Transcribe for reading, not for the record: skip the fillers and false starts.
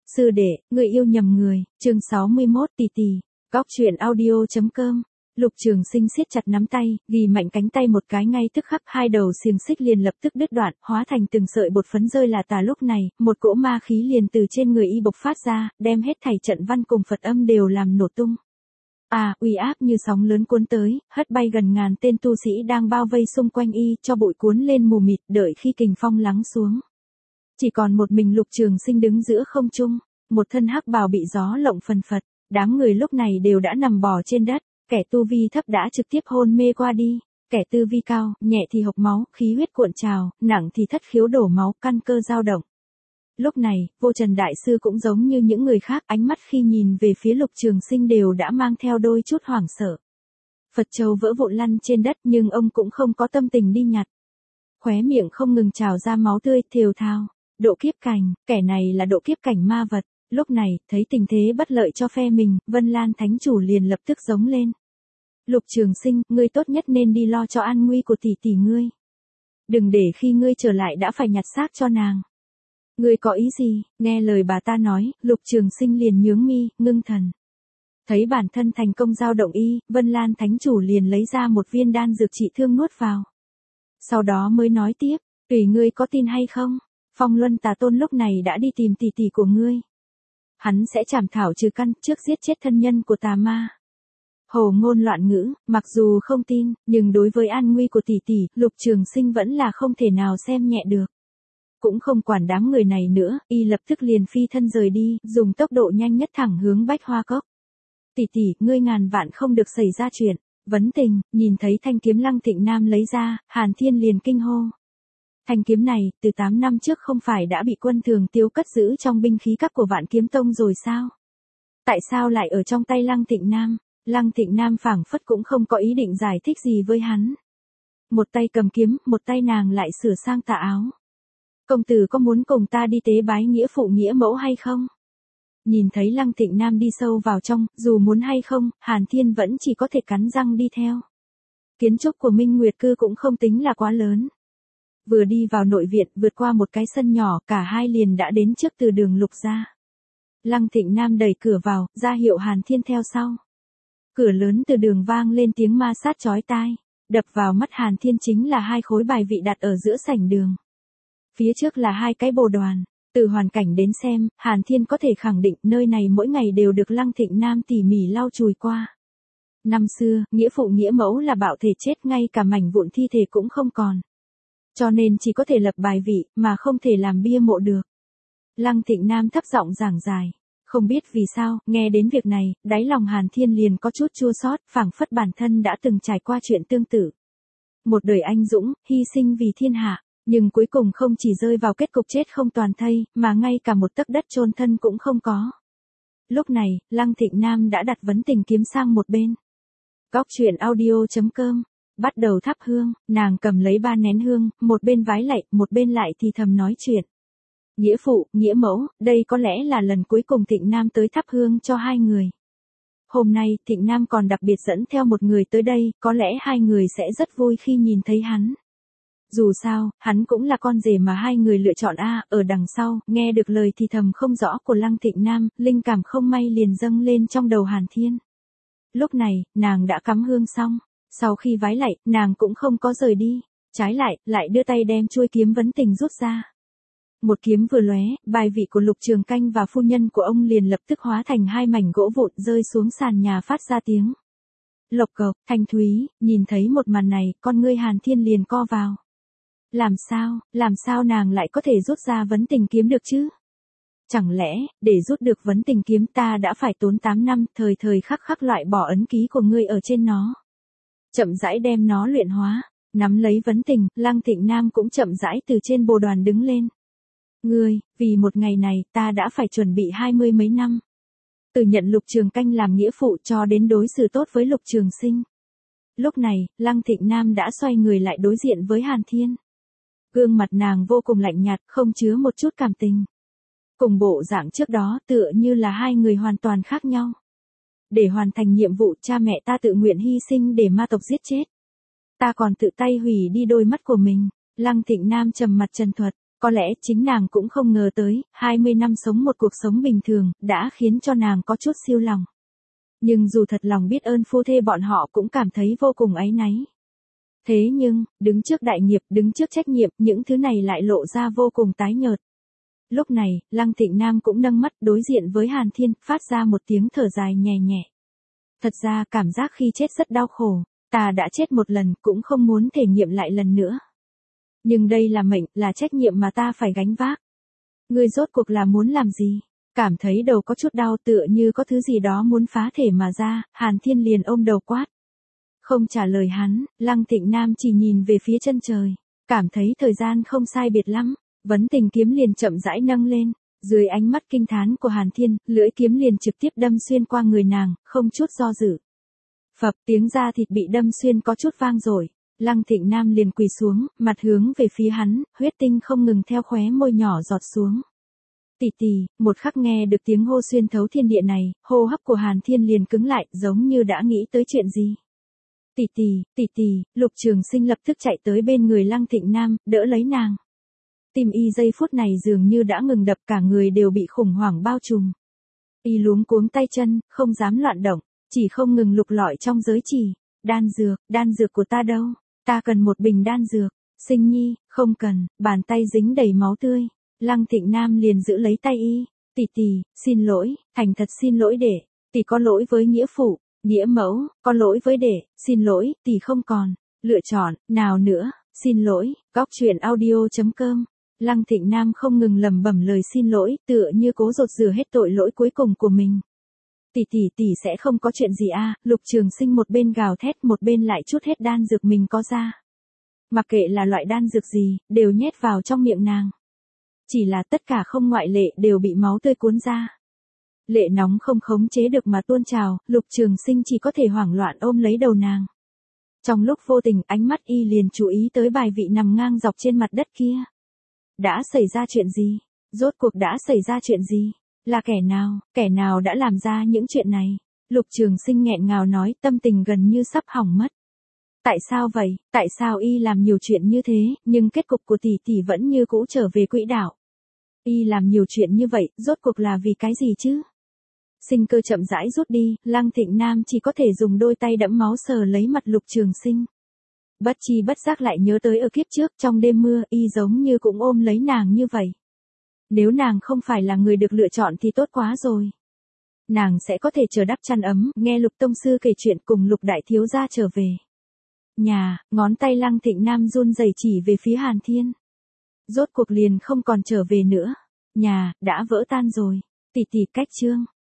Sư đệ, người yêu nhầm người, chương 61 tỷ tỷ, góc truyện audio.com. Lục Trường Sinh siết chặt nắm tay, ghi mạnh cánh tay một cái ngay tức khắc hai đầu xiềng xích liền lập tức đứt đoạn, hóa thành từng sợi bột phấn rơi là tả. Lúc này, một cỗ ma khí liền từ trên người y bộc phát ra, đem hết thảy trận văn cùng Phật âm đều làm nổ tung. Uy áp như sóng lớn cuốn tới, hất bay gần ngàn tên tu sĩ đang bao vây xung quanh y, cho bụi cuốn lên mù mịt, đợi khi kình phong lắng xuống. Chỉ còn một mình Lục Trường Sinh đứng giữa không trung, một thân hắc bào bị gió lộng phần phật, đám người lúc này đều đã nằm bò trên đất, kẻ tu vi thấp đã trực tiếp hôn mê qua đi, kẻ tu vi cao, nhẹ thì hộc máu, khí huyết cuộn trào, nặng thì thất khiếu đổ máu, căn cơ dao động. Lúc này, Vô Trần Đại Sư cũng giống như những người khác, ánh mắt khi nhìn về phía Lục Trường Sinh đều đã mang theo đôi chút hoảng sợ. Phật châu vỡ vụn lăn trên đất nhưng ông cũng không có tâm tình đi nhặt. Khóe miệng không ngừng trào ra máu tươi, thều thào. Độ kiếp cảnh, kẻ này là độ kiếp cảnh ma vật. Lúc này, thấy tình thế bất lợi cho phe mình, Vân Lan Thánh Chủ liền lập tức giống lên. Lục Trường Sinh, ngươi tốt nhất nên đi lo cho an nguy của tỷ tỷ ngươi. Đừng để khi ngươi trở lại đã phải nhặt xác cho nàng. Ngươi có ý gì? Nghe lời bà ta nói, Lục Trường Sinh liền nhướng mi, ngưng thần. Thấy bản thân thành công giao động y, Vân Lan Thánh Chủ liền lấy ra một viên đan dược trị thương nuốt vào. Sau đó mới nói tiếp, tùy ngươi có tin hay không. Phong Luân Tà Tôn lúc này đã đi tìm tỷ tỷ của ngươi. Hắn sẽ trảm thảo trừ căn, trước giết chết thân nhân của tà ma. Hồ ngôn loạn ngữ, mặc dù không tin, nhưng đối với an nguy của tỷ tỷ, Lục Trường Sinh vẫn là không thể nào xem nhẹ được. Cũng không quản đám người này nữa, y lập tức liền phi thân rời đi, dùng tốc độ nhanh nhất thẳng hướng Bách Hoa Cốc. Tỷ tỷ, ngươi ngàn vạn không được xảy ra chuyện. Vấn Tình, nhìn thấy thanh kiếm Lăng Thịnh Nam lấy ra, Hàn Thiên liền kinh hô. Thanh kiếm này, từ 8 năm trước không phải đã bị Quân Thường Tiếu cất giữ trong binh khí các của Vạn Kiếm Tông rồi sao? Tại sao lại ở trong tay Lăng Thịnh Nam? Lăng Thịnh Nam phảng phất cũng không có ý định giải thích gì với hắn. Một tay cầm kiếm, một tay nàng lại sửa sang tà áo. Công tử có muốn cùng ta đi tế bái nghĩa phụ nghĩa mẫu hay không? Nhìn thấy Lăng Thịnh Nam đi sâu vào trong, dù muốn hay không, Hàn Thiên vẫn chỉ có thể cắn răng đi theo. Kiến trúc của Minh Nguyệt Cư cũng không tính là quá lớn. Vừa đi vào nội viện, vượt qua một cái sân nhỏ, cả hai liền đã đến trước từ đường Lục gia. Lăng Thịnh Nam đẩy cửa vào, ra hiệu Hàn Thiên theo sau. Cửa lớn từ đường vang lên tiếng ma sát chói tai, đập vào mắt Hàn Thiên chính là hai khối bài vị đặt ở giữa sảnh đường. Phía trước là hai cái bồ đoàn. Từ hoàn cảnh đến xem, Hàn Thiên có thể khẳng định nơi này mỗi ngày đều được Lăng Thịnh Nam tỉ mỉ lau chùi qua. Năm xưa, nghĩa phụ nghĩa mẫu là bạo thể chết, ngay cả mảnh vụn thi thể cũng không còn. Cho nên chỉ có thể lập bài vị, mà không thể làm bia mộ được. Lăng Thịnh Nam thấp giọng giảng giải. Không biết vì sao, nghe đến việc này, đáy lòng Hàn Thiên liền có chút chua xót, phảng phất bản thân đã từng trải qua chuyện tương tự. Một đời anh dũng, hy sinh vì thiên hạ, nhưng cuối cùng không chỉ rơi vào kết cục chết không toàn thây, mà ngay cả một tấc đất chôn thân cũng không có. Lúc này, Lăng Thịnh Nam đã đặt Vấn Tình kiếm sang một bên. Góc truyện audio.com. Bắt đầu thắp hương, nàng cầm lấy 3 nén hương, một bên vái lạy, một bên lại thì thầm nói chuyện. Nghĩa phụ, nghĩa mẫu, đây có lẽ là lần cuối cùng Thịnh Nam tới thắp hương cho hai người. Hôm nay, Thịnh Nam còn đặc biệt dẫn theo một người tới đây, có lẽ hai người sẽ rất vui khi nhìn thấy hắn. Dù sao, hắn cũng là con rể mà hai người lựa chọn ở đằng sau, nghe được lời thì thầm không rõ của Lăng Thịnh Nam, linh cảm không may liền dâng lên trong đầu Hàn Thiên. Lúc này, nàng đã cắm hương xong. Sau khi vái lạy, nàng cũng không có rời đi, trái lại đưa tay đem chuôi kiếm Vấn Tình rút ra. Một kiếm vừa lóe, bài vị của Lục Trường Canh và phu nhân của ông liền lập tức hóa thành hai mảnh gỗ vụn rơi xuống sàn nhà phát ra tiếng lộc cộc. Thanh thúy, nhìn thấy một màn này, con ngươi Hàn Thiên liền co vào. Làm sao nàng lại có thể rút ra Vấn Tình kiếm được chứ? Chẳng lẽ, để rút được Vấn Tình kiếm ta đã phải tốn 8 năm, thời khắc loại bỏ ấn ký của ngươi ở trên nó. Chậm rãi đem nó luyện hóa, nắm lấy Vấn Tình, Lăng Thịnh Nam cũng chậm rãi từ trên bồ đoàn đứng lên. Ngươi, vì một ngày này, ta đã phải chuẩn bị 20 mấy năm. Từ nhận Lục Trường Canh làm nghĩa phụ cho đến đối xử tốt với Lục Trường Sinh. Lúc này, Lăng Thịnh Nam đã xoay người lại đối diện với Hàn Thiên. Gương mặt nàng vô cùng lạnh nhạt, không chứa một chút cảm tình. Cùng bộ dạng trước đó, tựa như là hai người hoàn toàn khác nhau. Để hoàn thành nhiệm vụ, cha mẹ ta tự nguyện hy sinh để ma tộc giết chết. Ta còn tự tay hủy đi đôi mắt của mình. Lăng Thịnh Nam trầm mặt trần thuật. Có lẽ chính nàng cũng không ngờ tới, 20 năm sống một cuộc sống bình thường, đã khiến cho nàng có chút siêu lòng. Nhưng dù thật lòng biết ơn phu thê bọn họ cũng cảm thấy vô cùng áy náy. Thế nhưng, đứng trước đại nghiệp, đứng trước trách nhiệm, những thứ này lại lộ ra vô cùng tái nhợt. Lúc này, Lăng Thịnh Nam cũng nâng mắt đối diện với Hàn Thiên, phát ra một tiếng thở dài nhẹ nhẹ. Thật ra cảm giác khi chết rất đau khổ, ta đã chết một lần cũng không muốn thể nghiệm lại lần nữa. Nhưng đây là mệnh, là trách nhiệm mà ta phải gánh vác. Ngươi rốt cuộc là muốn làm gì? Cảm thấy đầu có chút đau tựa như có thứ gì đó muốn phá thể mà ra, Hàn Thiên liền ôm đầu quát. Không trả lời hắn, Lăng Thịnh Nam chỉ nhìn về phía chân trời, cảm thấy thời gian không sai biệt lắm, vấn tình kiếm liền chậm rãi nâng lên, dưới ánh mắt kinh thán của Hàn Thiên, lưỡi kiếm liền trực tiếp đâm xuyên qua người nàng, không chút do dự. Phập, tiếng da thịt bị đâm xuyên có chút vang rồi, Lăng Thịnh Nam liền quỳ xuống, mặt hướng về phía hắn, huyết tinh không ngừng theo khóe môi nhỏ giọt xuống. Tỷ tỷ, một khắc nghe được tiếng hô xuyên thấu thiên địa này, hô hấp của Hàn Thiên liền cứng lại, giống như đã nghĩ tới chuyện gì. Tỷ tỷ, Lục Trường Sinh lập tức chạy tới bên người Lăng Thịnh Nam, đỡ lấy nàng. Tim y giây phút này dường như đã ngừng đập, cả người đều bị khủng hoảng bao trùm. Y luống cuống tay chân, không dám loạn động, chỉ không ngừng lục lọi trong giới chỉ. Đan dược của ta đâu? Ta cần một bình đan dược. Sinh nhi, không cần, bàn tay dính đầy máu tươi. Lăng Thịnh Nam liền giữ lấy tay y. Tỷ, xin lỗi, thành thật xin lỗi đệ. Tỷ có lỗi với nghĩa phụ, nghĩa mẫu, có lỗi với đệ, xin lỗi, tỷ không còn lựa chọn nào nữa, xin lỗi. Góc truyện audio.com. Lăng Thịnh Nam không ngừng lẩm bẩm lời xin lỗi, tựa như cố dột rửa hết tội lỗi cuối cùng của mình. Tỷ sẽ không có chuyện gì à? Lục Trường Sinh một bên gào thét một bên lại trút hết đan dược mình có ra. Mặc kệ là loại đan dược gì, đều nhét vào trong miệng nàng. Chỉ là tất cả không ngoại lệ đều bị máu tươi cuốn ra. Lệ nóng không khống chế được mà tuôn trào, Lục Trường Sinh chỉ có thể hoảng loạn ôm lấy đầu nàng. Trong lúc vô tình, ánh mắt y liền chú ý tới bài vị nằm ngang dọc trên mặt đất kia. Đã xảy ra chuyện gì? Rốt cuộc đã xảy ra chuyện gì? Là kẻ nào đã làm ra những chuyện này? Lục Trường Sinh nghẹn ngào nói, tâm tình gần như sắp hỏng mất. Tại sao vậy? Tại sao y làm nhiều chuyện như thế, nhưng kết cục của tỷ vẫn như cũ trở về quỹ đạo? Y làm nhiều chuyện như vậy, rốt cuộc là vì cái gì chứ? Sinh cơ chậm rãi rút đi, Lăng Thịnh Nam chỉ có thể dùng đôi tay đẫm máu sờ lấy mặt Lục Trường Sinh. Bất chi bất giác lại nhớ tới ở kiếp trước, trong đêm mưa, y giống như cũng ôm lấy nàng như vậy. Nếu nàng không phải là người được lựa chọn thì tốt quá rồi. Nàng sẽ có thể chờ đắp chăn ấm, nghe Lục tông sư kể chuyện cùng Lục đại thiếu gia trở về. Nhà, ngón tay Lăng Thịnh Nam run rẩy chỉ về phía Hàn Thiên. Rốt cuộc liền không còn trở về nữa. Nhà, đã vỡ tan rồi. Tỷ cách chương.